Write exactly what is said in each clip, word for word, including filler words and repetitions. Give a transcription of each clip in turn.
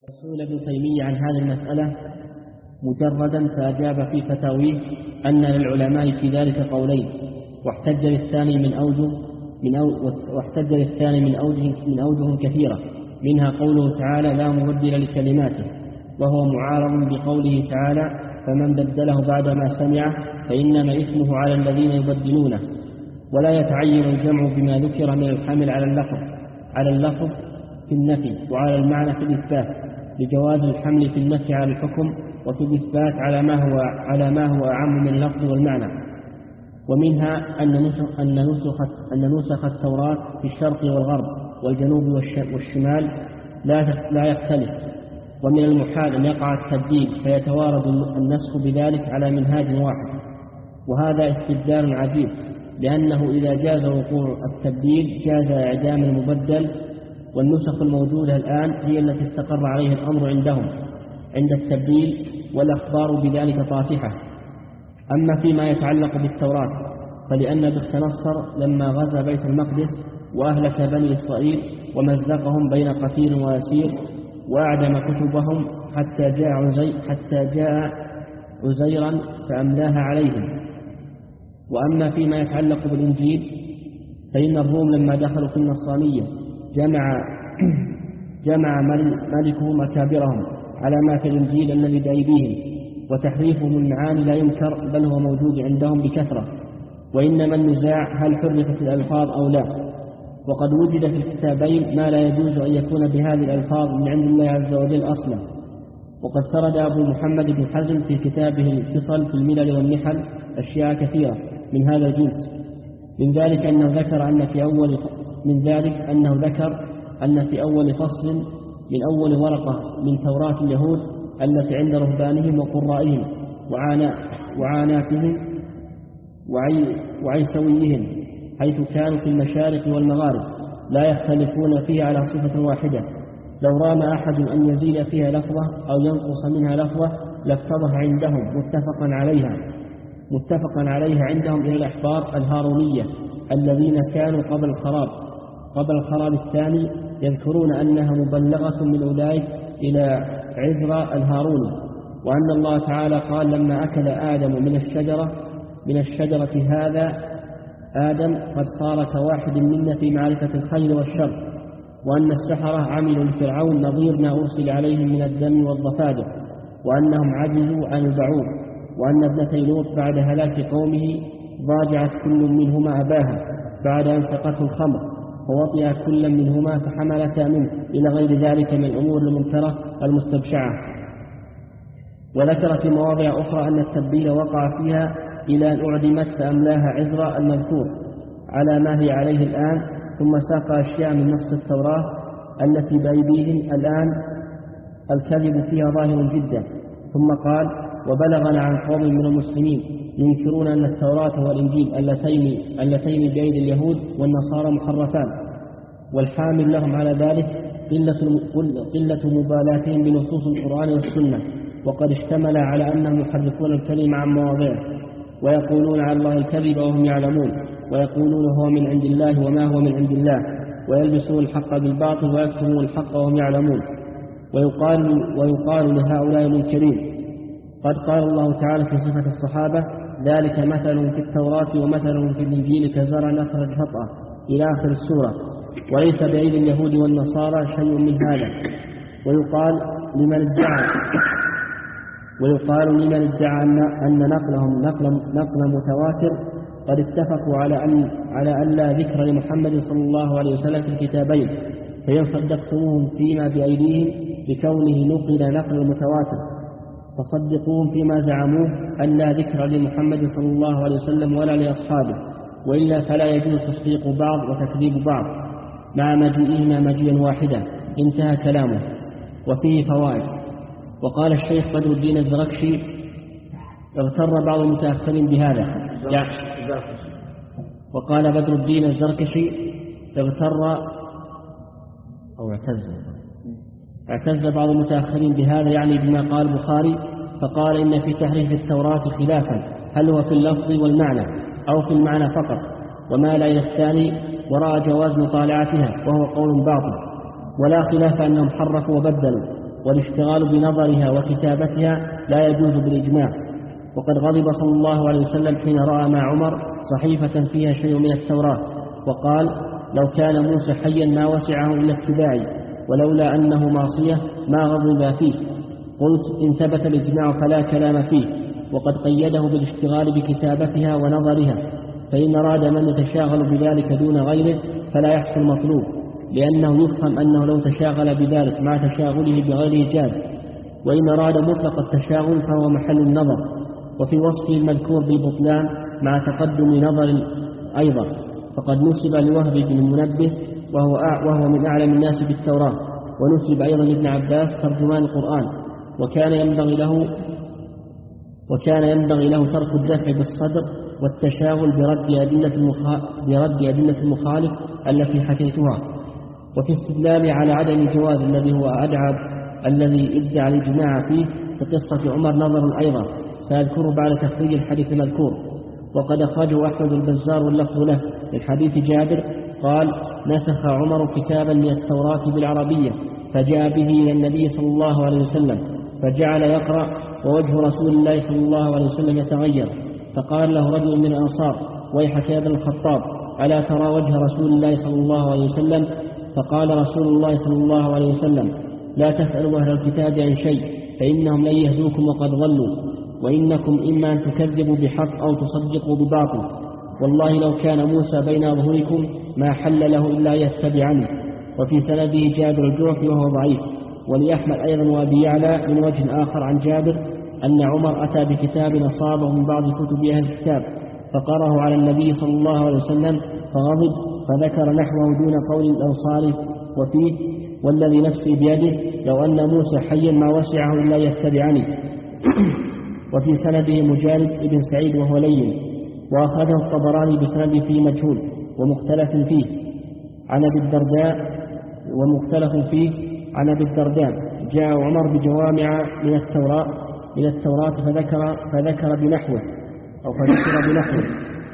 سئل ابن تيمية عن هذه المسألة مجردا فأجاب في فتاويه أن للعلماء في ذلك قولين، واحتج للثاني من أوجه من أو واحتج للثاني من أوجه من أوجه كثيرة، منها قوله تعالى: لا مبدل لكلماته، وهو معارض بقوله تعالى: فمن بدله بعدما سمعه فإنما إثمه على الذين يبدلونه. ولا يتعين الجمع بما ذكر من الحمل على اللفظ على اللفظ في النفي وعلى المعنى في الإثبات، لجواز الحمل في النفي على الحكم وفي الإثبات على ما هو على ما هو أعم من اللفظ والمعنى. ومنها أن نسخ أن نسخ أن نسخ التوراة في الشرق والغرب والجنوب والشمال لا لا يختلف، ومن المحال أن يقع التبديل فيتوارد النسخ بذلك على منهاج واحد، وهذا استبدال عجيب، لأنه إذا جاز وقوع التبديل جاز إعدام المبدل، والنسخ الموجودة الآن هي التي استقر عليه الأمر عندهم عند التبديل، والأخبار بذلك طافحة. أما فيما يتعلق بالتوراة فلأن بخت نصر لما غزا بيت المقدس وأهلك بني إسرائيل ومزقهم بين قتيل وأسير وأعدم كتبهم حتى جاء عزي حتى جاء عزيرا فأملاها عليهم. وأما فيما يتعلق بالإنجيل فإن الروم لما دخلوا في النصرانية جمع جمع ملكهم أكابرهم على ما في الإنجيل الذي بأيديهم، وتحريفهم المعاني لا ينكر بل هو موجود عندهم بكثرة، وإنما النزاع هل حرفت الألفاظ أو لا. وقد وجد في الكتابين ما لا يجوز أن يكون بهذه الألفاظ من عند الله عز وجل أصلا. وقد سرد أبو محمد بن حزم في كتابه الفصل في الملل والنحل أشياء كثيرة من هذا الجنس، من ذلك أنه ذكر أن في أول من ذلك أنه ذكر أن في أول فصل من أول ورقة من توراة اليهود التي عند رهبانهم وقرائهم وعاناتهم وعي وعيسويهم، حيث كانوا في المشارق والمغارب لا يختلفون فيها على صفة واحدة، لو رام أحد أن يزيد فيها لفظة أو ينقص منها لفظة لافتضح عندهم متفقا عليها متفقا عليها عندهم إلى الأحبار الهارونية الذين كانوا قبل الخراب قبل الخراب الثاني، يذكرون أنها مبلغة من أولئك إلى عذرا الهاروني، وأن الله تعالى قال: لما أكل آدم من الشجرة من الشجرة هذا آدم قد صار كواحد منا في معرفة الخير والشر، وأن السحرة عملوا لفرعون نظير ما أرسل عليهم من الدم والضفادع، وأنهم عجزوا عن البعوض، وأن ابنتي لوط بعد هلاك قومه ضاجعت كل منهما أباها بعد أن سقته الخمر فوطئ كل منهما فحملتا منه، إلى غير ذلك من الأمور المنكرة المستبشعة. وذكر في مواضع أخرى أن التبديل وقع فيها إلى أن أعدمت فأملاها عذرا المذكور على ما هي عليه الآن، ثم ساق أشياء من نص التوراة التي بأيديهم الآن الكذب فيها ظاهر جدا، ثم قال: وبلغنا عن قوم من المسلمين ينكرون أن التوراة والإنجيل اللتين, اللتين بأيدي اليهود والنصارى محرفان، والحامل لهم على ذلك قلة, قلة مبالاتهم بنصوص القرآن والسنة، وقد اشتمل على أنهم يحرفون الكلمة عن مواضعه، ويقولون على الله الكذب وهم يعلمون، ويقولون هو من عند الله وما هو من عند الله، ويلبسون الحق بالباطل ويكتمون الحق وهم يعلمون. ويقال, ويقال لهؤلاء المنكرين: قد قال الله تعالى في صفة الصحابة: ذلك مثل في التوراة ومثل في الإنجيل كزرع أخرج شطأه، إلى آخر السورة، وليس بأيدي اليهود والنصارى شيء من هذا. ويقال لمن ادعى ويقال لمن ادعى أن, أن نقلهم نقل, نقل متواتر قد اتفقوا على أن على أن لا ذكر لمحمد صلى الله عليه وسلم في الكتابين، فإن صدقتموهم فيما بأيديهم بكونه نقل نقل المتواتر فصدقوهم فيما زعموه أن لا ذكر لمحمد صلى الله عليه وسلم ولا لأصحابه، وإلا فلا يجوز تصديق بعض وتكذيب بعض مع مجيئهما مجيئا واحدا. انتهى كلامه. وفيه فوائد. وقال الشيخ بدر الدين الزركشي: اغتر بعض المتأخرين بهذا. وقال بدر الدين الزركشي: اغتر أو اعتز اعتز بعض المتأخرين بهذا، يعني بما قال البخاري، فقال: إن في تحريف التوراة خلافا، هل هو في اللفظ والمعنى أو في المعنى فقط، ومال إلى الثاني ورأى جواز مطالعتها، وهو قول باطل، ولا خلاف أنهم حرفوا وبدلوا، والاشتغال بنظرها وكتابتها لا يجوز بالإجماع. وقد غضب صلى الله عليه وسلم حين رأى مع عمر صحيفة فيها شيء من التوراة وقال: لو كان موسى حيا ما وسعه إلا اتباعي، ولولا أنه معصية ما غضب فيه. قلت: إن ثبت الإجماع فلا كلام فيه، وقد قيده بالاشتغال بكتابتها ونظرها، فإن أراد من يتشاغل بذلك دون غيره فلا يحصل مطلوب، لأنه يفهم أنه لو تشاغل بذلك مع تشاغله بغيره جاز، وإن أراد مطلق التشاغل فهو محل النظر. وفي وصفه المذكور بالبطلان مع تقدم نظر أيضا، فقد نسب لوهب بن المنبه وهو, وهو من أعلم الناس بالتوراة، ونسب أيضا لابن عباس ترجمان القرآن، وكان ينبغي له وكان ينبغي له ترك الدفع بالصدر والتشاغل برد أدلة برد أدلة المخالف التي حكيتها. وفي استدلال على عدم جواز الذي هو أدعى الذي ادعى الإجماع فيه في قصة عمر نظر أيضا سأذكره بعد تخريج الحديث المذكور. وقد أخرجه أحمد البزار واللفظ له من حديث جابر قال: نسخ عمر كتابا من التوراة بالعربية فجاء به إلى النبي صلى الله عليه وسلم فجعل يقرأ ووجه رسول الله صلى الله عليه وسلم يتغير، فقال له رجل من الأنصار: ويحك يا ابن الخطاب، ألا ترى وجه رسول الله صلى الله عليه وسلم؟ فقال رسول الله صلى الله عليه وسلم: لا تسألوا أهل الكتاب عن شيء فإنهم لن يهدوكم وقد ضلوا، وإنكم إما أن تكذبوا بحق أو تصدقوا بباطل، والله لو كان موسى بين ظهوركم ما حل له إلا يتبعني. وفي سنده جابر الجعفي وهو ضعيف. ولأحمد أيضا وأبي يعلى من وجه آخر عن جابر أن عمر أتى بكتاب أصابه من بعض كتب أهل الكتاب فقرأه على النبي صلى الله عليه وسلم فغضب، فذكر نحوه دون قول الأنصار وفيه: والذي نفسي بيده لو أن موسى حيا ما وسعه إلا يتبعني. وفي سنده مجالد ابن سعيد وهو لين، وأخرجه الطبراني بسند فيه مجهول ومختلف فيه عن أبي الدرداء ومختلف فيه عن أبي الدرداء. جاء عمر بجوامع من التوراة من التوراة فذكر فذكر بنحوه أو فذكر بنحوه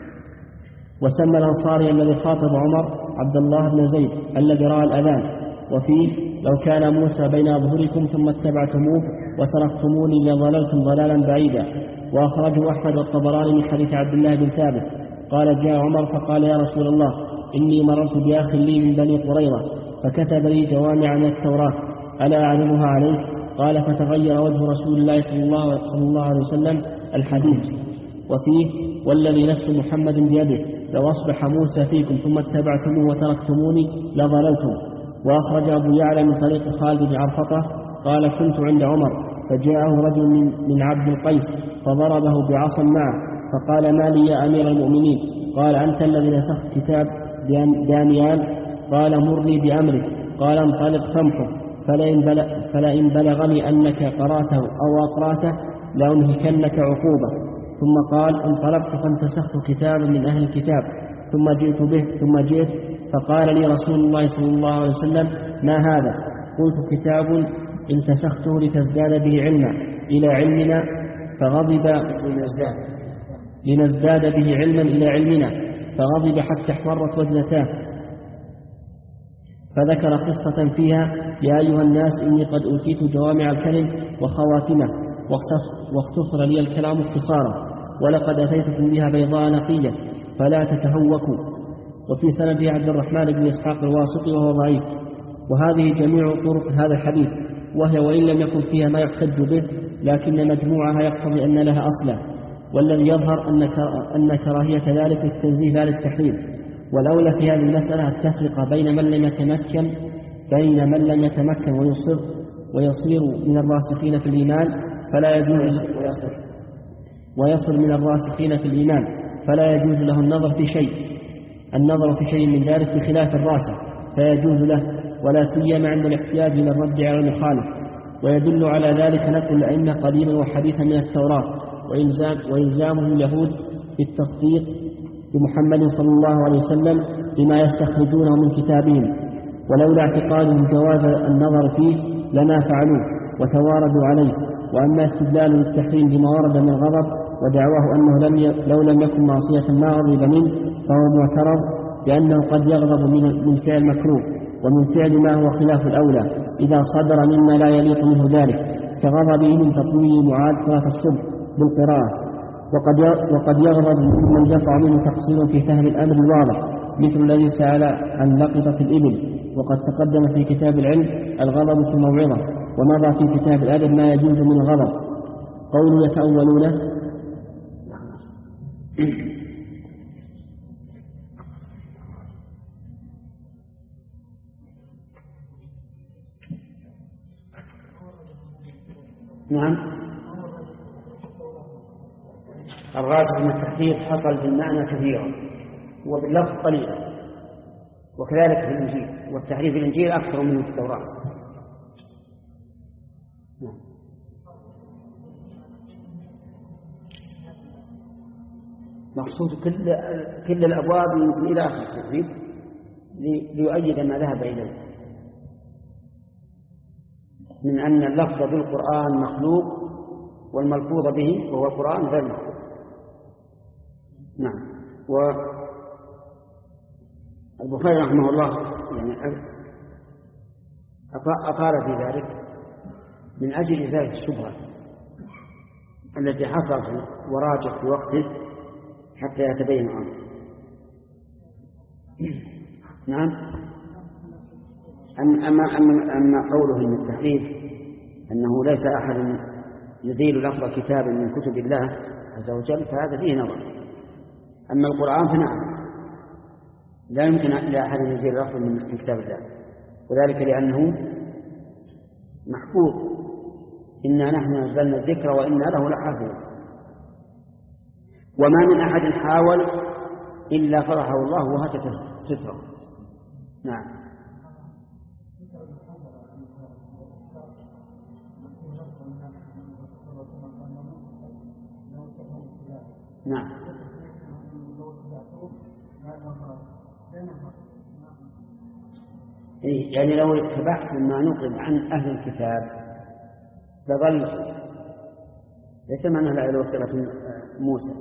وسمى الأنصاري الذي خاطب عمر عبد الله بن زيد الذي رأى الأذان. وفيه: لو كان موسى بين ظهوركم ثم اتبعتموه وتركتموني لضللتم ضلالا بعيدا. وأخرجه أحمد والطبراني من حديث عبد الله بن ثابت قال: جاء عمر فقال: يا رسول الله، إني مررت بأخ لي من بني قريظة فكتب لي جوامع من التوراة، ألا أعلمها عليك؟ قال: فتغير وجه رسول الله صلى الله, صلى الله عليه وسلم الحديث. وفيه: والذي نفس محمد بيده لو أصبح موسى فيكم ثم اتبعتموه وتركتموني لضللتم. وأخرج أبو يعلى من طريق خالد بن عرفطة قال: كنت عند عمر فجاءه رجل من, من عبد القيس فضربه بعصا معه فقال: ما لي يا أمير المؤمنين؟ قال: أنت الذي نسخت كتاب دانيال؟ قال: مرني بأمرك. قال: انطلق فامحه، فلئن بلغ فلئن بلغني أنك قراته أو أقراته لأنهكنك عقوبة. ثم قال: انطلقت فانتسخت كتابا من أهل الكتاب ثم جئت به ثم جئت فقال لي رسول الله صلى الله عليه وسلم: ما هذا؟ قلت: كتاب انتسخته لتزداد به علما إلى علمنا، فغضب لنزداد به علما إلى علمنا فغضب حتى احمرت وجنتاه، فذكر قصة فيها: يا أيها الناس إني قد أوتيت جوامع الكلم وخواتمه واختصر لي الكلام اختصارا، ولقد أتيتكم بها بيضاء نقية فلا تتهوكوا. وفي سنده عبد الرحمن بن إسحاق الواسطي وهو ضعيف. وهذه جميع طرق هذا الحديث، وهي وإن لم يكن فيها ما يحتج به لكن مجموعها يقتضي أن لها أصلا، والذي يظهر أن كراهية ذلك التنزيه لا للتحريم. والأولى في هذه المسألة التفرقة بين من لم يتمكن بين من لم يتمكن ويصر ويصير من الراسخين في الإيمان فلا يجوز ويصل من الراسخين في الإيمان فلا يجوز له النظر في شيء النظر في شيء من ذلك بخلاف الراسخ فيجوز له، ولا سيما عند الاحتياج إلى الرد على المخالف. ويدل على ذلك نقل الأئمة قديما وحديثا من التوراة وإلزام وإلزامهم اليهود بالتصديق بمحمد صلى الله عليه وسلم بما يستخرجونه من كتابهم، ولولا اعتقادهم جواز النظر فيه لما فعلوه وتواردوا عليه. وأما استدلال التحريم بما ورد من غضب ودعواه أنه لم ي... لو لم يكن معصية ما غضب منه فهو معترض، لأنه قد يغضب من, من فعل مكروه ومن فعل ما هو خلاف الأولى إذا صدر مما لا يليق منه ذلك، كغضبه من تطويل معاد صلاة الصبح بالقراءة، وقد وقد يغضب من يقع منه تقصير في فهم الأمر الواضح، مثل الذي سأل عن لقطة الإبل، وقد تقدم في كتاب العلم الغضب في الموعظة، ومضى في كتاب الأدب ما يجوز من الغضب. قول يتأولونه نعم. الراجح أن التحريف حصل بالمعنى كثيرا وباللفظ قليلا، وكذلك في الإنجيل، والتحريف في الإنجيل أكثر منه في التوراة. مقصود كل كل الأبواب يمكن إلى آخر التحريف ليؤيد ما ذهب إليه من أن اللفظ بالقرآن مخلوق والملفوظ به وهو القرآن غير مخلوق. نعم. والبخاري رحمه الله يعني أطال في ذلك من أجل إزالة الشبهة التي حصلت وراجع في وقته حتى يتبين عنه. نعم. أما, أما, أما قوله من التحريف أنه ليس أحد يزيل لفظ كتاب من كتب الله عز وجل فهذا فيه نظر. أما القرآن فنعم لا يمكن لأحد يزيل لفظ من كتاب الله، وذلك لأنه محفوظ، إنا نحن نزلنا الذكر وإنا له لحافظون، وما من أحد حاول إلا فرحه الله وهتك ستره. نعم. نعم. يعني لو اتبعت ما نقل عن أهل الكتاب لظل ليس معنى لا يوكل موسى،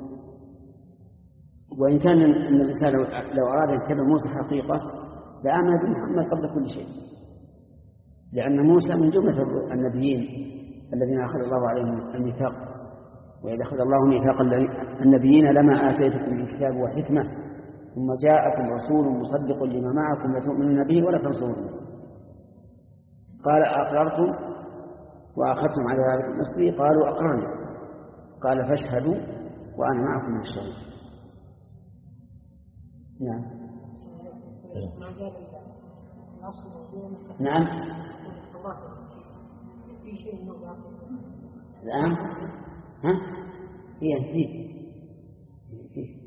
وإن كان أن الإنسان لو أراد أن يتبع موسى حقيقة لآمن بمحمد قبل كل شيء، لأن موسى من جملة النبيين الذين أخذ الله عليهم الميثاق، وإذا أخذ الله ميثاق النبيين لما آتيتكم من كتاب وحكمة ثم جاءكم رسول مصدق لما معكم لتؤمنون به ولا تنصرونه، قال أقررتم وأخذتم على ذلك مصري؟ قالوا أقررنا، قال فاشهدوا وأنا معكم من الشهود. نعم. نعم. الآن ها هي فيه فيه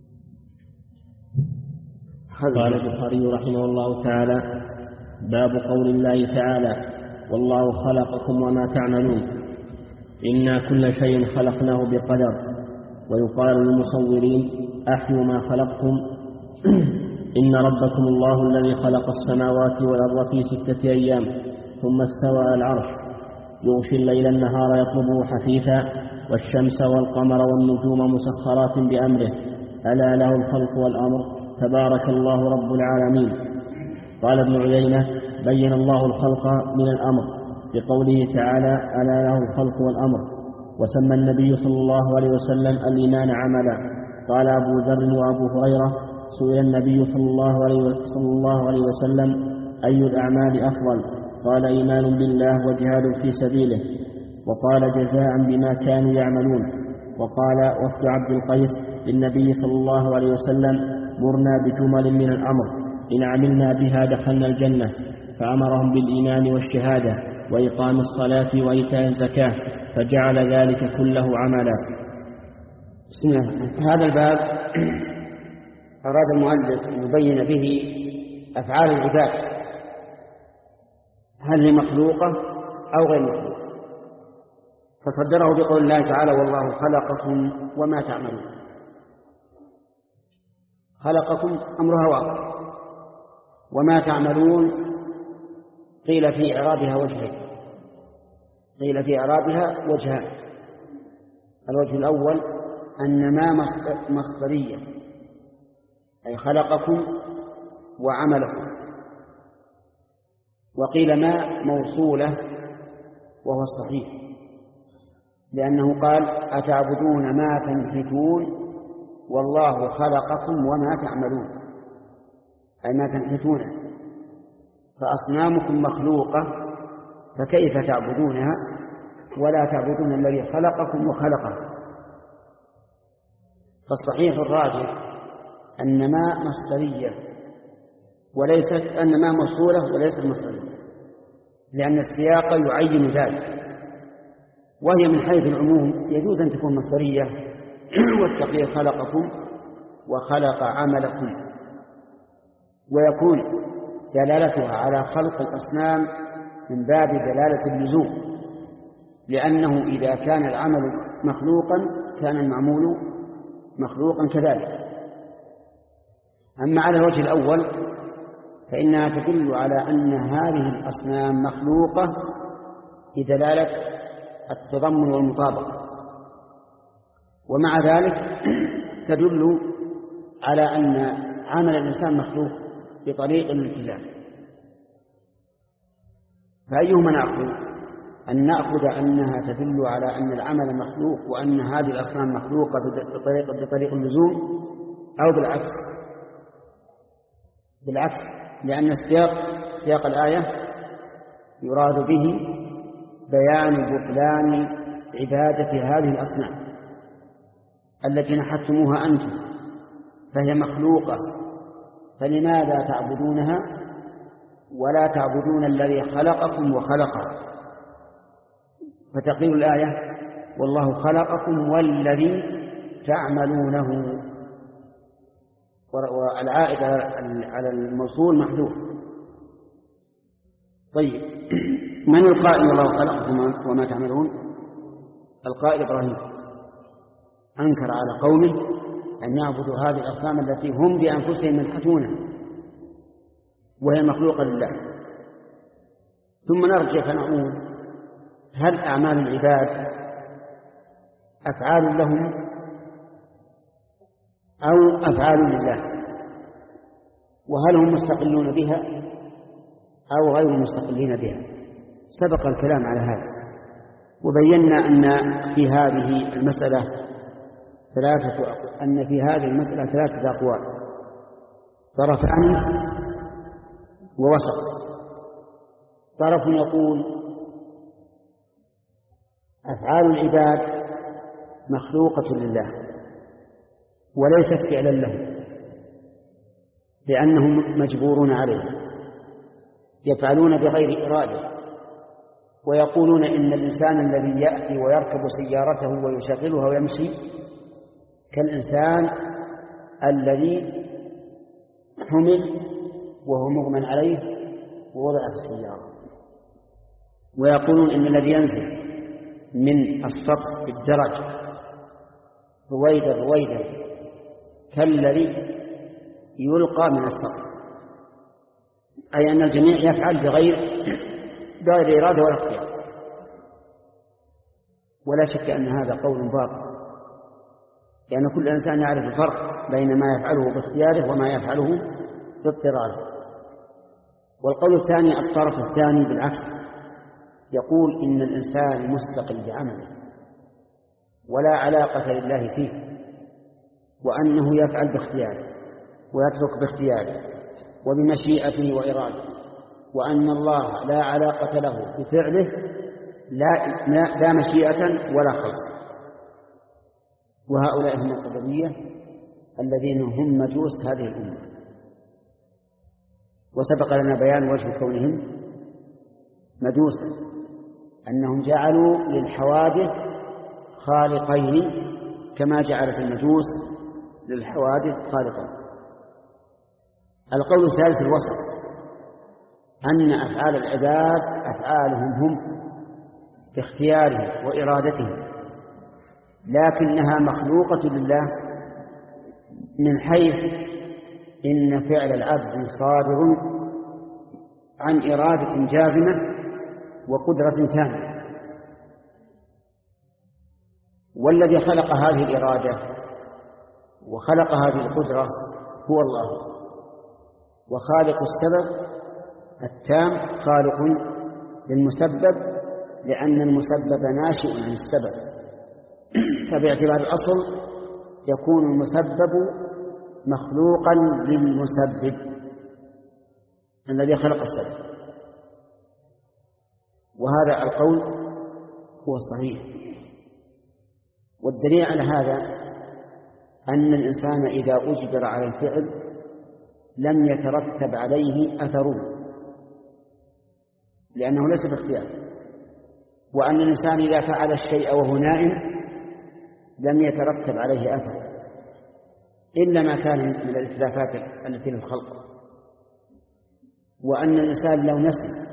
قال البخاري رحمه الله تعالى: باب قول الله تعالى: والله خلقكم وما تعملون، إنا كل شيء خلقناه بقدر. ويقال للمصورين: أحيوا ما خلقتم، إن ربكم الله الذي خلق السماوات والأرض في ستة أيام ثم استوى على العرش، يغشي الليل النهار يطلبه حثيثا، والشمس والقمر والنجوم مسخرات بأمره، ألا له الخلق والأمر، تبارك الله رب العالمين. قال ابن عيينة: بين الله الخلق من الأمر بقوله تعالى: ألا له الخلق والأمر. وسمى النبي صلى الله عليه وسلم الإيمان عملا. قال أبو ذر وأبو هريرة: سئل النبي صلى الله عليه صلى الله عليه وسلم: أي الأعمال أفضل؟ قال: إيمان بالله وجهاد في سبيله. وقال: جزاء بما كانوا يعملون. وقال وفد عبد القيس للنبي صلى الله عليه وسلم: مرنا بجمل من الأمر، إن عملنا بها دخلنا الجنة. فأمرهم بالإيمان والشهادة وإقام الصلاة وإيتاء الزكاة، فجعل ذلك كله عملا. بسم الله. هذا الباب أراد المؤلف أن يبين به أفعال العباد، هل هي مخلوقة أو غير مخلوقة، فصدره بقول الله تعالى: والله خلقكم وما تعملون. خلقكم أمرها واضح، وما تعملون قيل في إعرابها وجهين، قيل في إعرابها وجهان. الوجه الأول أن ما مصدرية، أي خلقكم وعملكم، وقيل ما موصولة وهو الصحيح، لأنه قال أتعبدون ما تنحتون والله خلقكم وما تعملون، أي ما تنحتون، فأصنامكم مخلوقة فكيف تعبدونها ولا تعبدون الذي خلقكم وخلقه. فالصحيح الراجح أن ما مصدرية وليست أن ما موصولة وليست مصدرية، لأن السياق يعين ذلك، وهي من حيث العموم يجوز أن تكون مصدرية والتقدير خلقكم وخلق عملكم، ويكون دلالتها على خلق الأصنام من باب دلالة اللزوم، لأنه إذا كان العمل مخلوقا كان المعمول مخلوقا كذلك. أما على الوجه الأول فإنها تدل على أن هذه الأصنام مخلوقة بدلالة التضمن والمطابقة، ومع ذلك تدل على أن عمل الإنسان مخلوق بطريق الالتزام. فأيهما نأخذ؟ أن نأخذ أنها تدل على أن العمل مخلوق وأن هذه الأصنام مخلوقة بطريق, بطريق اللزوم، أو بالعكس بالعكس لأن السياق سياق الآية يراد به بيان بطلان عبادة هذه الأصنام التي نحتموها أنتم، فهي مخلوقة، فلماذا تعبدونها ولا تعبدون الذي خلقكم وخلقها؟ فتقول الآية والله خلقكم والذي تعملونه، والعائد على الموصول محذوف. طيب، من القائل والله خلقكم وما تعملون؟ القائل إبراهيم أنكر على قومه أن يعبدوا هذه الأصنام التي هم بأنفسهم ينحتونها وهي مخلوقة لله. ثم نرجع فنقول هل أعمال العباد أفعال لهم أو أفعال لله؟ وهل هم مستقلون بها أو غير مستقلين بها؟ سبق الكلام على هذا، وبينا أن في هذه المسألة ثلاثة أن في هذه المسألة ثلاثة أقوال، طرفان ووسط. طرف يقول أفعال العباد مخلوقة لله وليست فعلا لهم، لأنهم مجبورون عليها، يفعلون بغير إرادة، ويقولون إن الإنسان الذي يأتي ويركب سيارته ويشغلها ويمشي كالإنسان الذي حمل وهو مغمى عليه ووضع في السيارة، ويقولون إن الذي ينزل من السطح بالدرج رويدا رويدا كالذي يلقى من السطح، أي أن الجميع يفعل بغير بغير إرادة ولا اختيار. ولا شك أن هذا قول باطل، لأن كل إنسان يعرف الفرق بين ما يفعله باختياره وما يفعله باضطراره. والقول الثاني الطرف الثاني بالعكس، يقول إن الإنسان مستقل بعمله ولا علاقة لله فيه، وأنه يفعل باختياره ويترك باختياره وبمشيئته وإرادته، وأن الله لا علاقة له بفعله لا, لا مشيئة ولا خلق. وهؤلاء هم القدرية الذين هم مجوس هذه الأمة. وسبق لنا بيان وجه كونهم مجوسا، أنهم جعلوا للحوادث خالقين كما جعلت المجوس للحوادث خالقين. القول الثالث الوسط، أن أفعال العباد أفعالهم هم باختيارهم وإرادتهم، لكنها مخلوقة لله من حيث إن فعل العبد صادر عن إرادة جازمة وقدرة تامة، والذي خلق هذه الإرادة وخلق هذه القدرة هو الله، وخالق السبب التام خالق للمسبب لأن المسبب ناشئ عن السبب، فباعتبار الأصل يكون المسبب مخلوقا للمسبب الذي خلق السبب، وهذا القول هو الصحيح. والدليل على هذا أن الإنسان إذا أجبر على الفعل لم يترتب عليه أثره لأنه ليس باختيار، وأن الإنسان إذا فعل الشيء وهو نائم لم يترتب عليه أثر إلا ما كان من الإتلافات التي للخلق، وأن الإنسان لو نسي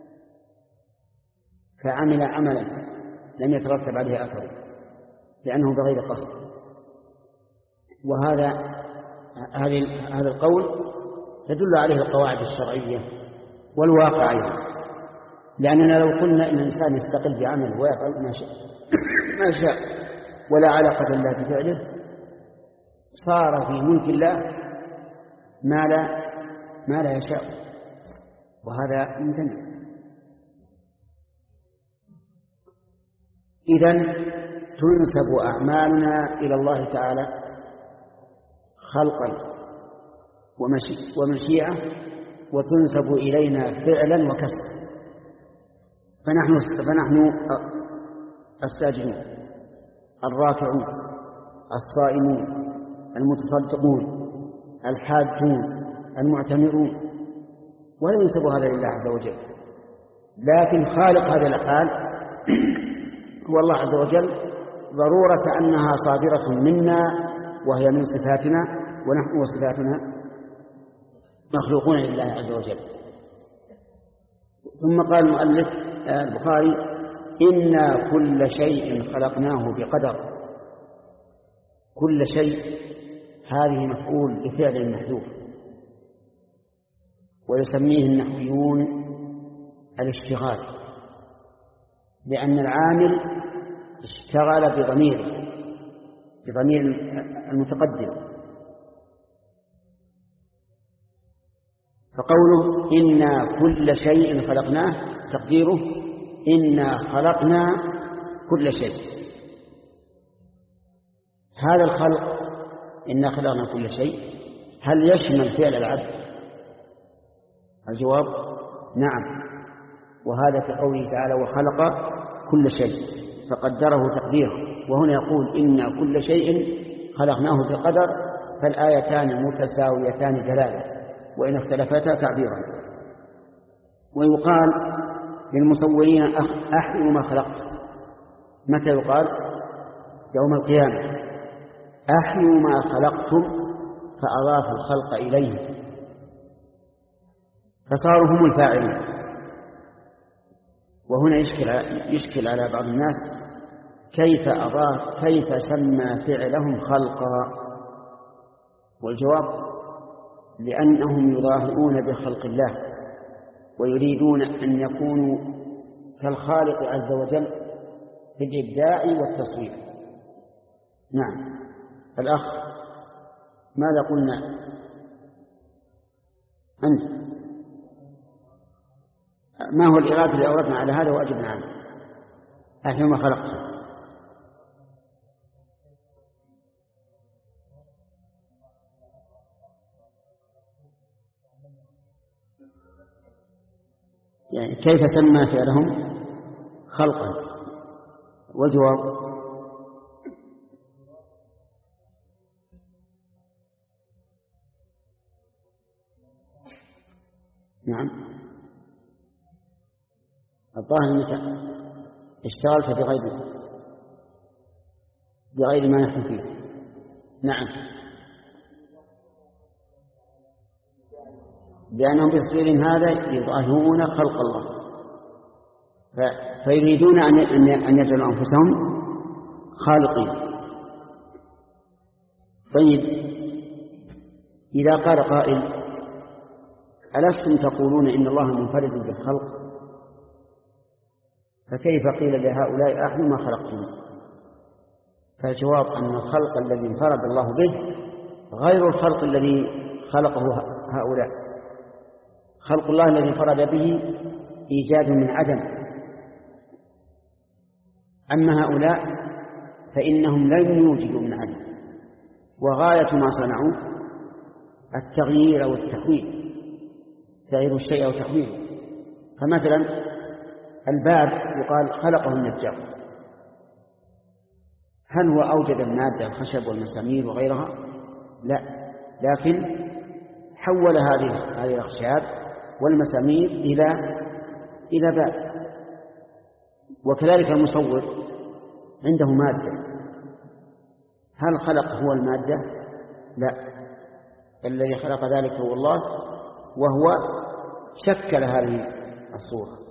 فعمل عملا لم يترتب عليه أثر لأنه بغير قصد. وهذا هذا القول تدل عليه القواعد الشرعية والواقعية، لأننا لو قلنا إن الإنسان يستقل بعمله ويفعل ما شاء ما شاء ولا علاقة له بفعله صار في ملك الله ما لا ما لا يشاء، وهذا ممتنع. إذن تنسب أعمالنا إلى الله تعالى خلقا ومشيئة، وتنسب إلينا فعلا وكسبا، فنحن فنحن الساجدون الراكعون الصائمون المتصدقون الحاجون المعتمرون، ولا ينسب هذا لله عز وجل، لكن خالق هذه الأفعال هو الله عز وجل، ضرورة أنها صادرة منا وهي من صفاتنا، ونحن وصفاتنا مخلوقون لله عز وجل. ثم قال المؤلف البخاري: إنا كل شيء خلقناه بقدر. كل شيء هذه مفعول بفعل محذوف، ويسميه النحويون الاشتغال، لأن العامل اشتغل بضمير بضمير المتقدم. فقوله إنا كل شيء خلقناه تقديره إنا خلقنا كل شيء. هذا الخلق إنا خلقنا كل شيء هل يشمل فعل العبد؟ الجواب نعم، وهذا في قوله تعالى: وخلق كل شيء، فقدره تقديره. وهنا يقول إنا كل شيء خلقناه بقدر، فالآيتان متساويتان دلالة وإن اختلفتا تعبيرا. ويقال للمصورين: أحيوا ما خلقت. متى يقال؟ يوم القيامة: أحيوا ما خلقتم، فأضافوا الخلق إليه، فصاروا هم الفاعلين. وهنا يشكل يشكل على بعض الناس كيف أضاف كيف سمى فعلهم خلقا، والجواب: لأنهم يضاهئون بخلق الله ويريدون أن يكونوا كالخالق عز وجل في الإبداع والتصوير. نعم. الأخ ماذا قلنا أنت؟ ما هو الإرادة اللي أوردنا على هذا وأجبنا عنه؟ أحيوا ما خلقته. يعني كيف سمى فعلهم خلقا؟ والجواب: نعم، الظاهر أنك اشتغلت بغير بغير ما نحن فيه. نعم، لأنهم بتصويرهم هذا يضاهئون خلق الله، فيريدون أن يجعلوا أنفسهم خالقين. طيب، إذا قال قائل: ألستم تقولون إن الله منفرد بالخلق؟ فكيف قيل لهؤلاء أحيوا ما خلقتم؟ فالجواب أن الخلق الذي انفرد الله به غير الخلق الذي خلقه هؤلاء. خلق الله الذي انفرد به إيجاد من عدم. أما هؤلاء فإنهم لم يوجدوا من عدم، وغاية ما صنعوا التغيير أو التحويل، تغيير الشيء أو تحويله. فمثلا الباب يقال خلقه النجار، هل هو أوجد المادة الخشب والمسامير وغيرها؟ لا، لكن حول هذه هذه الأخشاب والمسامير إلى إلى باب. وكذلك المصور عنده مادة، هل خلق هو المادة؟ لا، الذي خلق ذلك هو الله، وهو شكل هذه الصورة.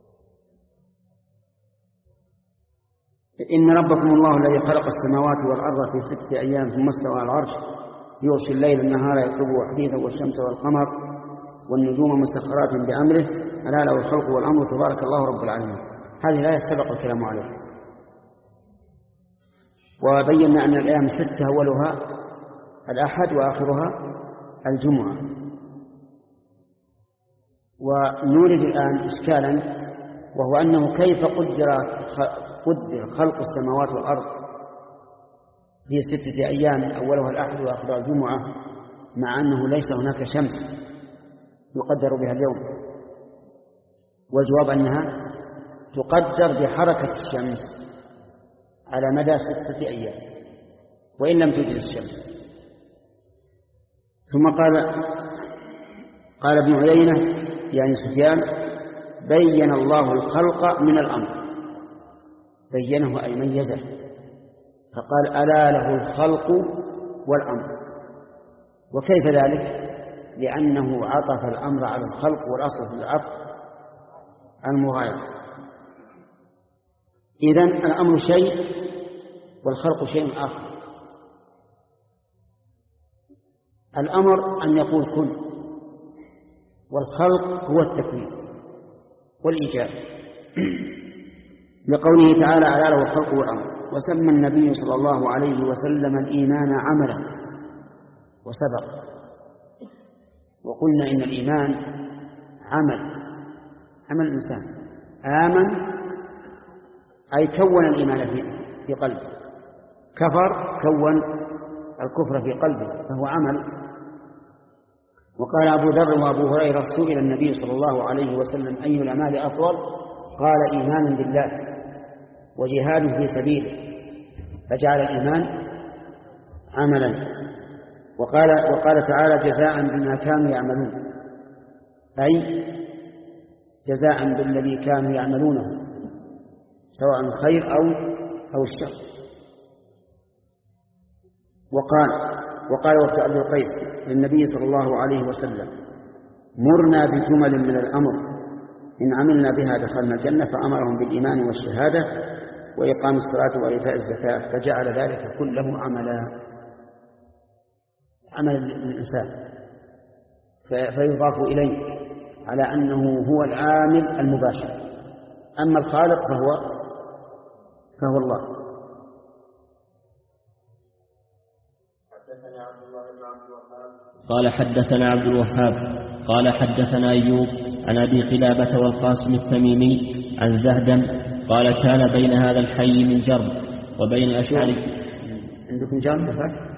إن ربكم الله الذي خلق السماوات والأرض في ستة أيام ثم استوى على العرش يغشي الليل النهار يطلبه حديثا والشمس والقمر والنجوم مسخرات بأمره ألا له الخلق والأمر تبارك الله رب العالمين. هذه الآية سبق الكلام عليها، وبينا أن الأيام الستة أولها الأحد وآخرها الجمعة. ونورد الآن إشكالا، وهو أنه كيف قدر قدر خلق السماوات والأرض في ستة أيام أولها الأحد وآخرها الجمعة، مع أنه ليس هناك شمس يقدر بها اليوم. والجواب أنها تقدر بحركة الشمس على مدى ستة أيام وإن لم توجد الشمس. ثم قال قال ابن عيينة يعني سفيان: بين الله الخلق من الأمر، بينه أي ميزه، فقال: ألا له الخلق والأمر. وكيف ذلك؟ لأنه عطف الأمر على الخلق، والأصل في العطف المغايرة. إذن الأمر شيء والخلق شيء آخر. الأمر أن يقول كن، والخلق هو التكوين والإيجاد، لقوله تعالى: ألا له الخلق والأمر. وسمى النبي صلى الله عليه وسلم الإيمان عملا، وسبق وقلنا إن الإيمان عمل عمل الإنسان. آمن أي كون الإيمان في قلبه، كفر كون الكفر في قلبه، فهو عمل. وقال أبو ذر وأبو هريرة: سئل النبي صلى الله عليه وسلم أي الأعمال أفضل؟ قال: إيمان بالله وجهاد في سبيله، فجعل الإيمان عملا. وقال, وقال تعالى: جزاء بما كانوا يعملون، أي جزاء بالذي كانوا يعملونه سواء الخير أو, أو الشر. وقال وقال وقت أبي القيس للنبي صلى الله عليه وسلم: مرنا بجمل من الأمر إن عملنا بها دخلنا الجنة، فأمرهم بالإيمان والشهادة وإقام الصلاة وإيتاء الزكاة، فجعل ذلك كله عملا، عمل الإنسان، فيضاف إليه على أنه هو العامل المباشر. أما الخالق فهو فهو الله. قال: حدثنا عبد الوهاب قال: حدثنا أيوب عن أبي قلابة والقاسم التميمي عن زهدم قال: كان بين هذا الحي من جرب وبين الأشعري. عندكم جرب بس؟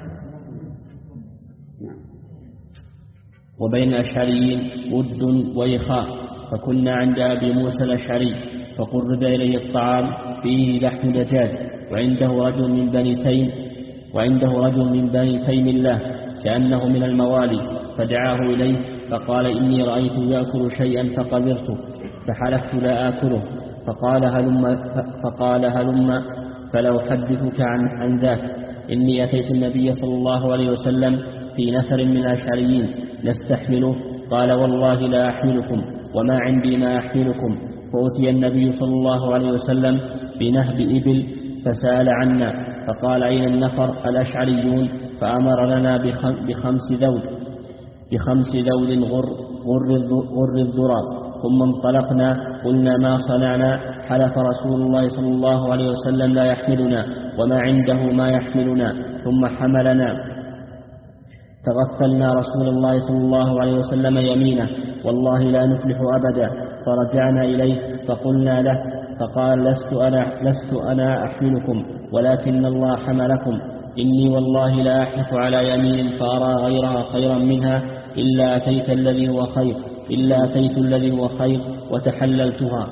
وبين الأشعريين ود وإخاء، فكنا عند أبي موسى الأشعري فقرب إليه الطعام فيه لحم دجاج، وعنده رجل من بني تيم وعنده رجل من بني تيم الله كأنه من الموالي، فدعاه إليه فقال: إني رأيت يأكل شيئا فقبرته فحلفت لا آكله، فقال: هلم فقال هلم فلو حدثك عن, عن ذاك. إني أتيت النبي صلى الله عليه وسلم في نفر من الأشعريين نستحمله، قال: والله لا أحملكم وما عندي ما أحملكم. فأتي النبي صلى الله عليه وسلم بنهب إبل فسأل عنا، فقال: أين النفر؟ الأشعريون. فأمر لنا بخمس ذود بخمس ذود غر, غر, غر الذرى. ثم انطلقنا، قلنا: ما صنعنا؟ حلف رسول الله صلى الله عليه وسلم لا يحملنا وما عنده ما يحملنا. ثم حملنا، تغفلنا رسول الله صلى الله عليه وسلم يمينه، والله لا نفلح أبدا. فرجعنا إليه فقلنا له، فقال لست أنا, لست أنا أحملكم ولكن الله حملكم. إني والله لا أحلف على يمين فأرى غيرها خيرا منها إلا أتيت الذي هو خير إلا أتيت الذي هو خير وتحللتها.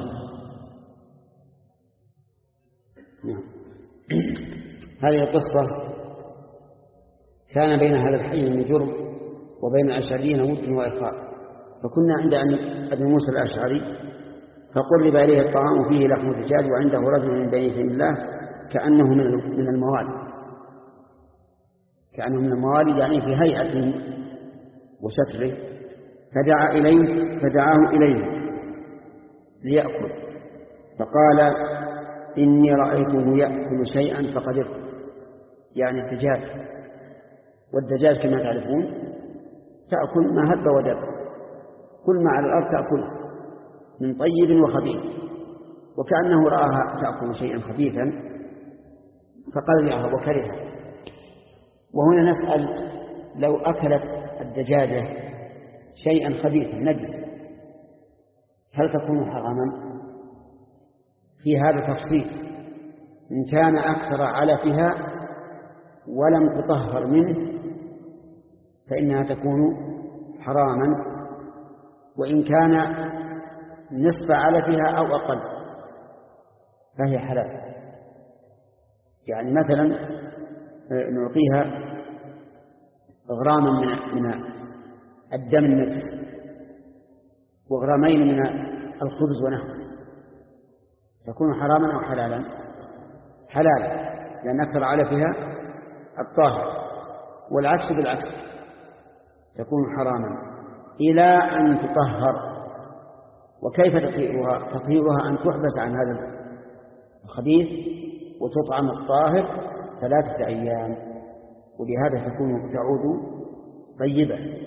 هذه القصة كان بين هذا الحي من جرم وبين الأشعريين ود وإخاء. فكنا عند أبي موسى الأشعري فقرب إليه الطعام فيه لحم الدجاج وعنده رجل من بني الله كأنه من الموالي كأنه من الموالي يعني في هيئته وشكله. فدعا إليه فدعاه إليه ليأكل فقال إني رأيته يأكل شيئا فقدرت، يعني الدجاج. والدجاج كما تعرفون تأكل ما هب ودب، كل ما على الأرض تأكله من طيب وخبيث، وكأنه رآها تأكل شيئا خبيثا فقلعها وكرهها. وهنا نسأل لو أكلت الدجاجة شيئا خبيثا نجس هل تكون حراما؟ في هذا تفصيل. إن كان أكثر علفها ولم تطهر منه فإنها تكون حراما، وإن كان نصف علفها أو أقل فهي حلال. يعني مثلا نعطيها غراما من من الدم النجس وغرامين من الخبز ونحوه تكون حراما أو حلالا؟ حلالا، لأن أكثر علفها الطاهر، والعكس بالعكس تكون حراما إلى أن تطهر. وكيف تطهيرها؟ تطهيرها أن تحبس عن هذا الخبيث وتطعم الطاهر ثلاثة أيام، ولهذا تكون تعود طيبة.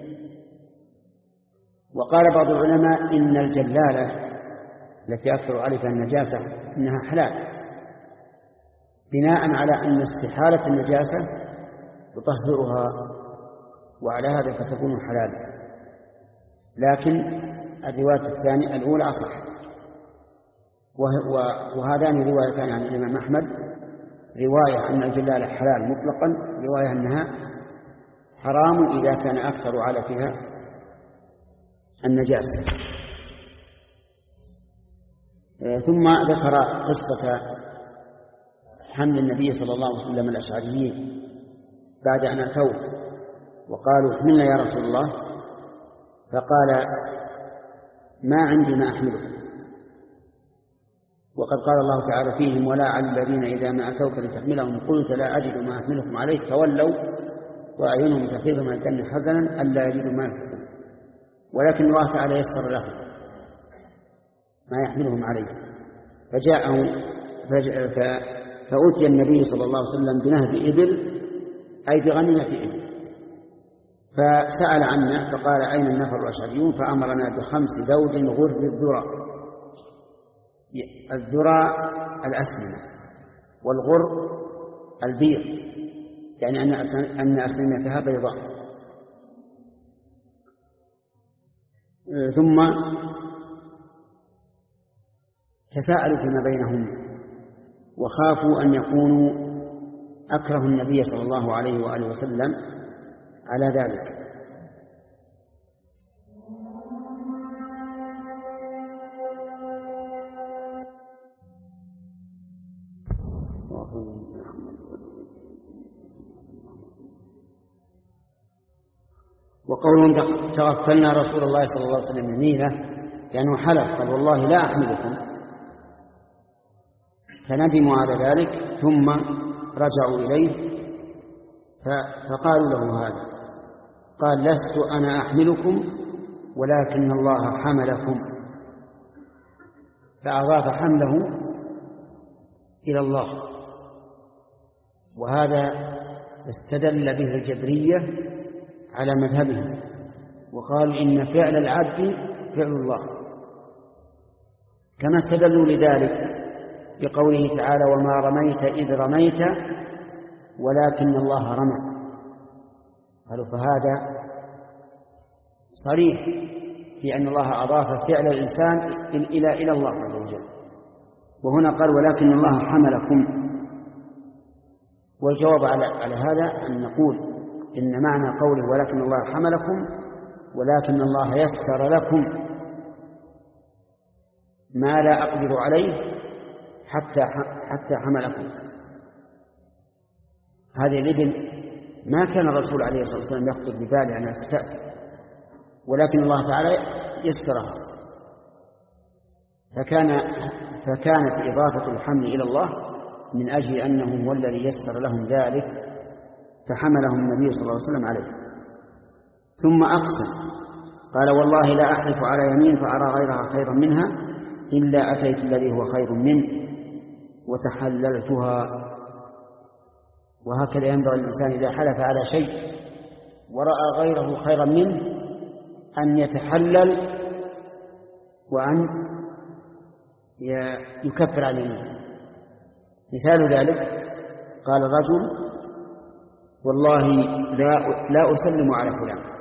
وقال بعض العلماء إن الجلالة التي أكثر عليها النجاسة إنها حلال، بناء على أن استحالة النجاسة تطهرها، وعلى هذا فتكون حلالا. لكن الرواية الثانية الأولى أصح، وهذان روايتان عن الإمام أحمد، رواية أن الجلالة حلال مطلقا، رواية أنها حرام إذا كان أكثر علفها النجاسة. ثم ذكر قصة حمل النبي صلى الله عليه وسلم الأشعريين بعد أن أتوه وقالوا احملنا يا رسول الله، فقال ما عندي ما أحمله. وقد قال الله تعالى فيهم ولا على الذين إذا ما أتوك لتحملهم قلت لا أجد ما أحملكم عليه تولوا وأعينهم تفيض من الدم حزنا ألا يجدوا ما يحملون، ولكن الله تعالى يسر لهم ما يحملهم عليه. فجاءهم فأتي النبي صلى الله عليه وسلم بنهب إبل أي بغنيمة إبل، فسأل عنا فقال أين النفر الأشعريون؟ فأمرنا بخمس ذود غر الذرى. الذرى الأسنمة والغر البيض، يعني أن أسنمتها بيضاء. ثم تساءلوا فيما بينهم وخافوا أن يكونوا أكرهوا النبي صلى الله عليه وآله وسلم على ذلك. وقولهم تغفلنا رسول الله صلى الله عليه وسلم يمينه لأنه حلف قال والله لا أحملكم، فندموا على ذلك ثم رجعوا إليه فقالوا له هذا، قال لست أنا أحملكم ولكن الله حملكم، فأضاف حمله إلى الله. وهذا استدل به الجبرية على مذهبهم وقالوا إن فعل العبد فعل الله، كما استدلوا لذلك بقوله تعالى وما رميت إذ رميت ولكن الله رمى. قالوا فهذا صريح في أن الله أضاف فعل الإنسان إلى إلى الله عز وجل. وهنا قال ولكن الله حملكم. والجواب على على هذا أن نقول إن معنى قوله ولكن الله حملكم ولكن الله يسر لكم ما لا أقدر عليه حتى حتى حملكم. هذه الإبل ما كان الرسول عليه الصلاة والسلام يخطر بباله أنها ستأتي، ولكن الله تعالى يسرها، فكان فكانت إضافة الحمل إلى الله من أجل أنه هو الذي يسر لهم ذلك، فحملهم النبي صلى الله عليه وسلم عليه. ثم أقسم قال والله لا أحلف على يمين فأرى غيرها خيرا منها إلا أتيت الذي هو خير منه وتحللتها. وهكذا ينبغي الإنسان إذا حلف على شيء ورأى غيره خيرا منه أن يتحلل وأن يكفر عن يمينه. مثال ذلك قال الرجل والله لا, لا أسلم على فلان،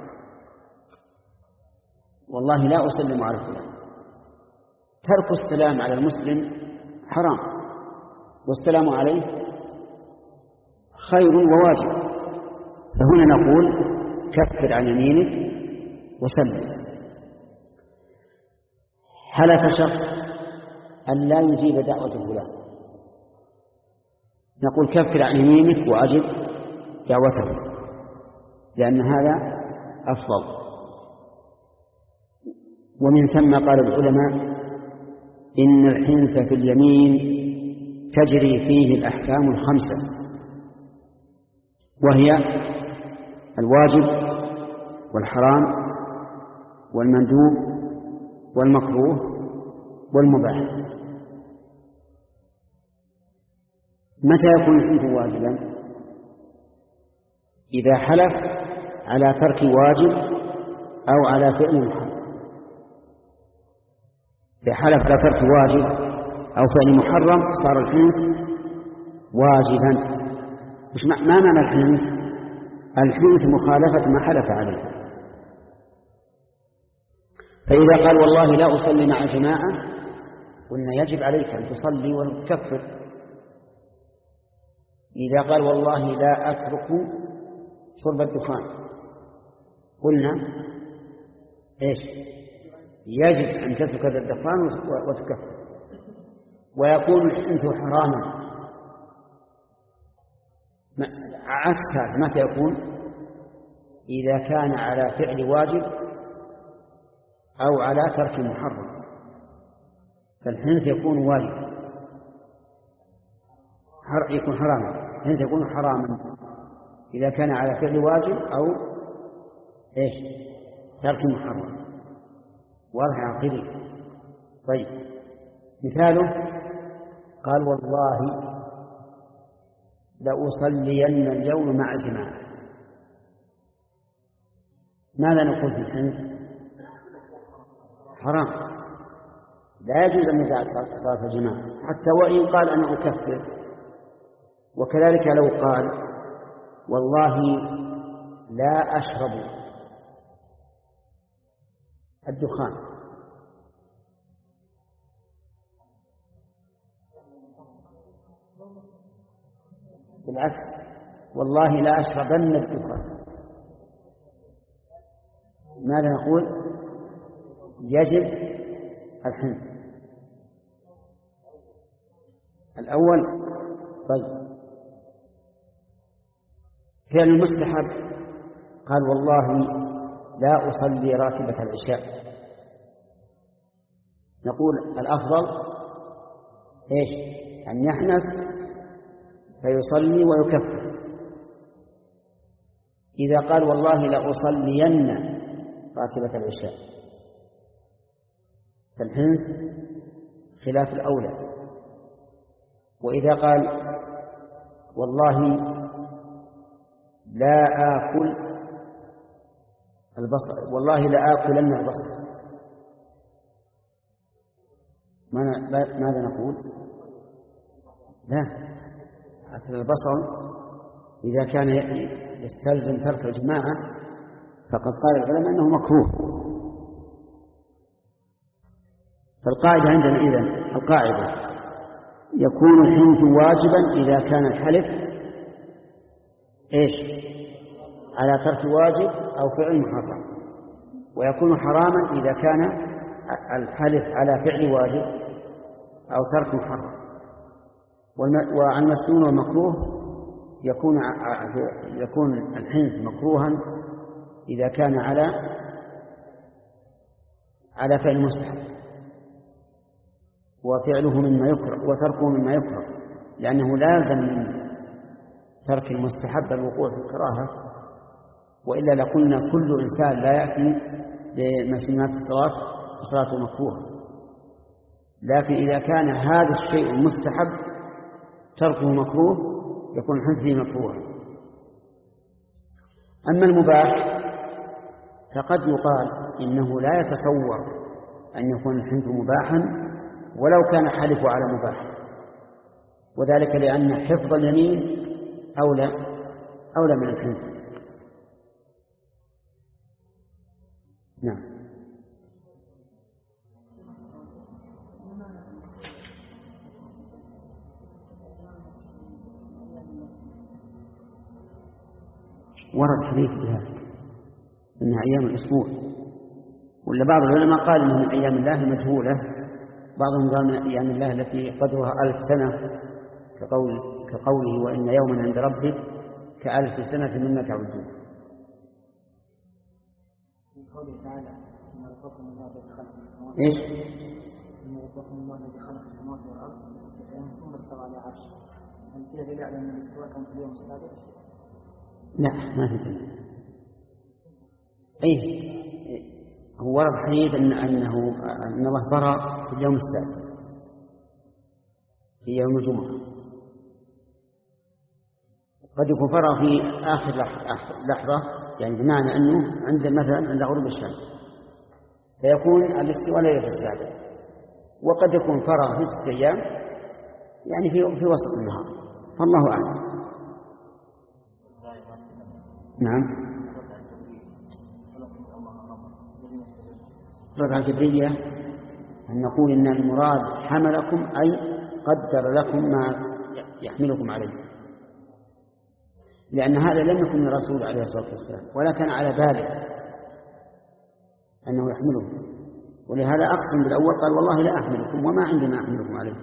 والله لا أسلم على فلان. ترك السلام على المسلم حرام، والسلام عليه خير وواجب، فهنا نقول كفر عن يمينك وسلم. حلف شخص أن لا يجيب دعوة فلان، نقول كفر عن يمينك وأجب دعوته، لأن هذا أفضل. ومن ثم قال العلماء إن الحنث في اليمين تجري فيه الأحكام الخمسة، وهي الواجب والحرام والمندوب والمكروه والمباح. متى يكون الحنث واجبا؟ إذا حلف على ترك واجب أو على فعل محرم. إذا حلف على ترك واجب أو فعل محرم صار الحنث واجبا. مش ما معنى الحنث؟ الحنث مخالفة ما حلف عليه. فإذا قال والله لا أصلي مع جماعة قلنا يجب عليك أن تصلي وتكفر. إذا قال والله لا أترك شرب الدخان قلنا إيش؟ يجب أن تترك الدخان وتكفر. ويكون الحنث حراما عكس هذا. متى يكون؟ إذا كان على فعل واجب أو على ترك محرم، فالحنث يكون واجب يكون حراما. الحنث يكون حراما إذا كان على فعل واجب أو إيش؟ ترك محرم. واضح عقلي. طيب مثاله قال والله لأصلين اليوم مع جماعة. ماذا نقول في الحنث؟ حرام، لا يجوز أن يدع صلاة الجماعة حتى وإن قال أنا أكفر. وكذلك لو قال والله لا أشرب الدخان، بالعكس والله لا أشربن الدخان، ماذا نقول؟ يجب الحنث الأول. طيب فعل المستحب قال والله لا أصلي راتبة العشاء، نقول الأفضل إيش؟ أن يحنث فيصلي ويكفر. إذا قال والله لا أصلين راتبة العشاء فالحنث خلاف الأولى. وإذا قال والله لا آكل البصل، والله لا آكلن البصل، ماذا نقول؟ لا، أكل البصل إذا كان يستلزم ترك الجماعة فقد قال العلماء أنه مكروه، فالقاعدة عندنا إذن القاعدة يكون الحنث واجبا إذا كان الحلف إيش على ترك واجب أو فعل محرم، ويكون حراما إذا كان الحلف على فعل واجب أو ترك محرم. وعن المسنون والمكروه يكون يكون الحنث مكروها إذا كان على على فعل مستحب، وفعله مما يكره وتركه مما يكره، لأنه لازم من ترك المستحب الوقوع في الكراهة، وإلا لقلنا كل إنسان لا يأتي بمسنونات الصلاة فصلاته مكروهة. لكن إذا كان هذا الشيء المستحب تركه مكروه يكون الحنث فيه مكروها. أما المباح فقد يقال إنه لا يتصور أن يكون الحنث مباحا ولو كان حلفه على مباح، وذلك لأن حفظ اليمين أولى أولى من الحنث. نعم. ورد حديث بهذا إنها أيام الأسبوع، ولا بعض العلماء قال إنه من أيام الله المجهولة، بعضهم قال من أيام الله التي قدرها ألف سنة كقول كقوله وإن يوما عند ربك كألف سنة مما تعدون. إيش؟ إن ربكم الله الذي خلق السماوات والأرض في ستة أيام ثم استوى على عرشه. هل فيها دليل على أن الاستواء كان في اليوم السابع؟ لا، ما في دليل. أي هو ورد حديث أن أنه أن الله برأ في اليوم السادس في يوم الجمعة، قد يكون برأ في آخر لحظة، يعني بمعنى أنه عند مثلا عند غروب الشمس فيكون الاستواء ليلة السابع، وقد يكون فرغ في ستة أيام يعني في في وسط النهار، فالله أعلم. نعم. رد على الجبرية أن نقول إن المراد حملكم أي قدر لكم ما يحملكم عليه، لأن هذا لم يكن الرسول عليه الصلاة والسلام ولا كان على باله أنه يحمله، ولهذا أقسم بالأول قال والله لا أحملكم وما عندي ما أحملكم عليه.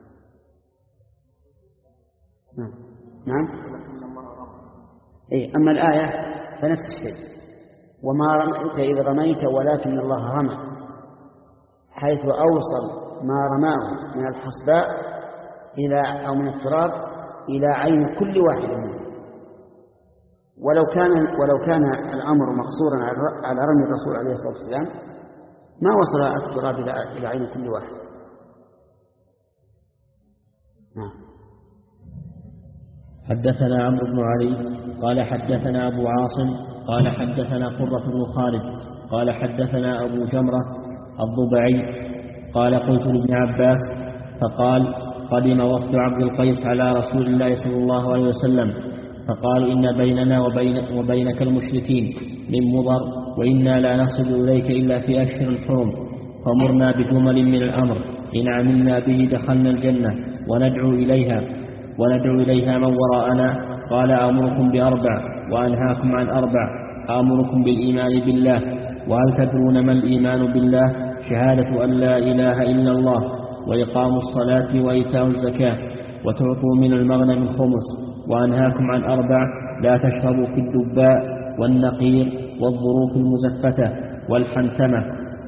نعم. نعم. أي أما الآية فنفس الشيء، وما رميت إذ رميت ولكن الله رمى، حيث أوصل ما رماه من الحصباء إلى أو من التراب إلى عين كل واحد منهم. ولو كان ولو كان الأمر مقصورا على رمي الرسول عليه الصلاة والسلام ما وصل التراب إلى عين كل واحد. نعم. حدثنا عمرو بن علي قال حدثنا أبو عاصم قال حدثنا قرة بن خالد قال حدثنا أبو جمرة الضبعي قال قلت لابن عباس فقال قدم وفد عبد القيس على رسول الله صلى الله عليه وسلم فقالوا إن بيننا وبين وبينك المشركين من مضر وإنا لا نصل إليك إلا في أشهر حرم، فمرنا بجمل من الأمر إن عملنا به دخلنا الجنة وندعو إليها وندعو إليها من وراءنا. قال آمركم بأربع وأنهاكم عن أربع، آمركم بالإيمان بالله، وهل تدرون ما الإيمان بالله؟ شهادة أن لا إله إلا الله وإقام الصلاة وإيتاء الزكاة وتعطوا من المغنم الخمس، وأنهاكم عن أربع لا تشربوا في الدباء والنقير والظروف المزفتة والحنتمة.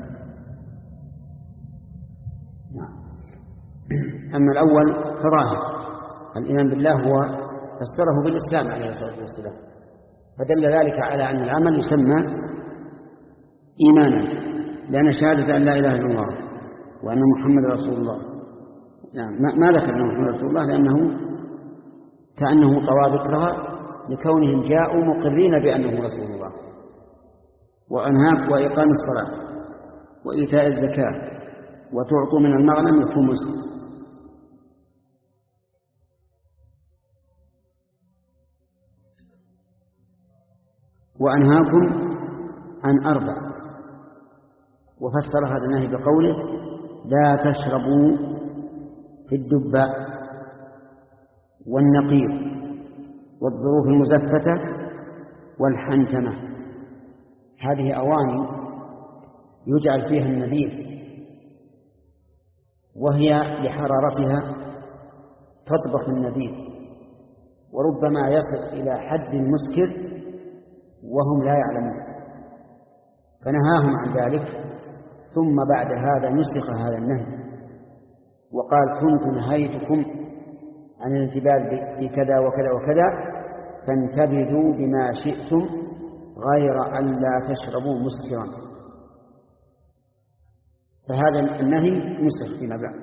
أما الأول فظاهر الإيمان بالله هو فسره بالإسلام عليه الصلاة والسلام، فدل ذلك على أن العمل يسمى إيمانا، لأن شهادة أن لا إله إلا الله وأن محمد رسول الله. يعني ما ذكر أنه محمد رسول الله لأنه كأنه طوى ذكرها لكونهم جاءوا مقرين بأنه رسول الله. وأنهاك وإقام الصلاة وإيتاء الزكاة وتعطوا من المغنم الخمس. وأنهاكم عن أربع، وفسر هذا النهي بقوله لا تشربوا في الدباء والنقير والظروف المزفتة والحنتمة. هذه أواني يجعل فيها النبيذ، وهي لحرارتها تطبخ النبيذ، وربما يصل إلى حد المسكر وهم لا يعلمون، فنهاهم عن ذلك. ثم بعد هذا نسخ هذا النهي وقال كنت نهيتكم عن الانتباذ في كذا وكذا وكذا فانتبذوا بما شئتم غير أن لا تشربوا مسكرا. فهذا النهي نسخ فيما بعد.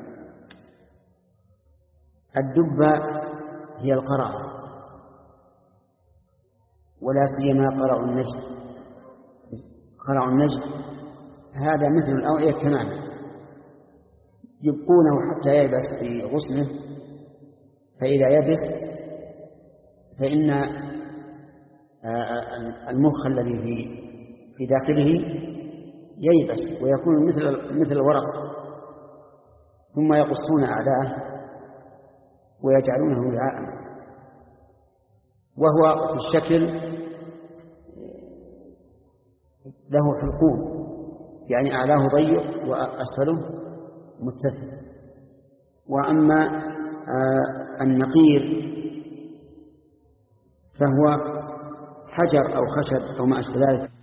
الدبة هي القرع، ولا سيما قرع النجد. قرع النجد هذا مثل الأوعية تماما، يبقونه حتى ييبس في غسله، فإذا يبس فإن المخ الذي في داخله ييبس ويكون مثل مثل الورق، ثم يقصون أعداءه ويجعلونه وعاء، وهو في الشكل له حلقوم، يعني أعلاه ضيق وأسفله متسع. وأما النقير فهو حجر أو خشب أو ما أشبه ذلك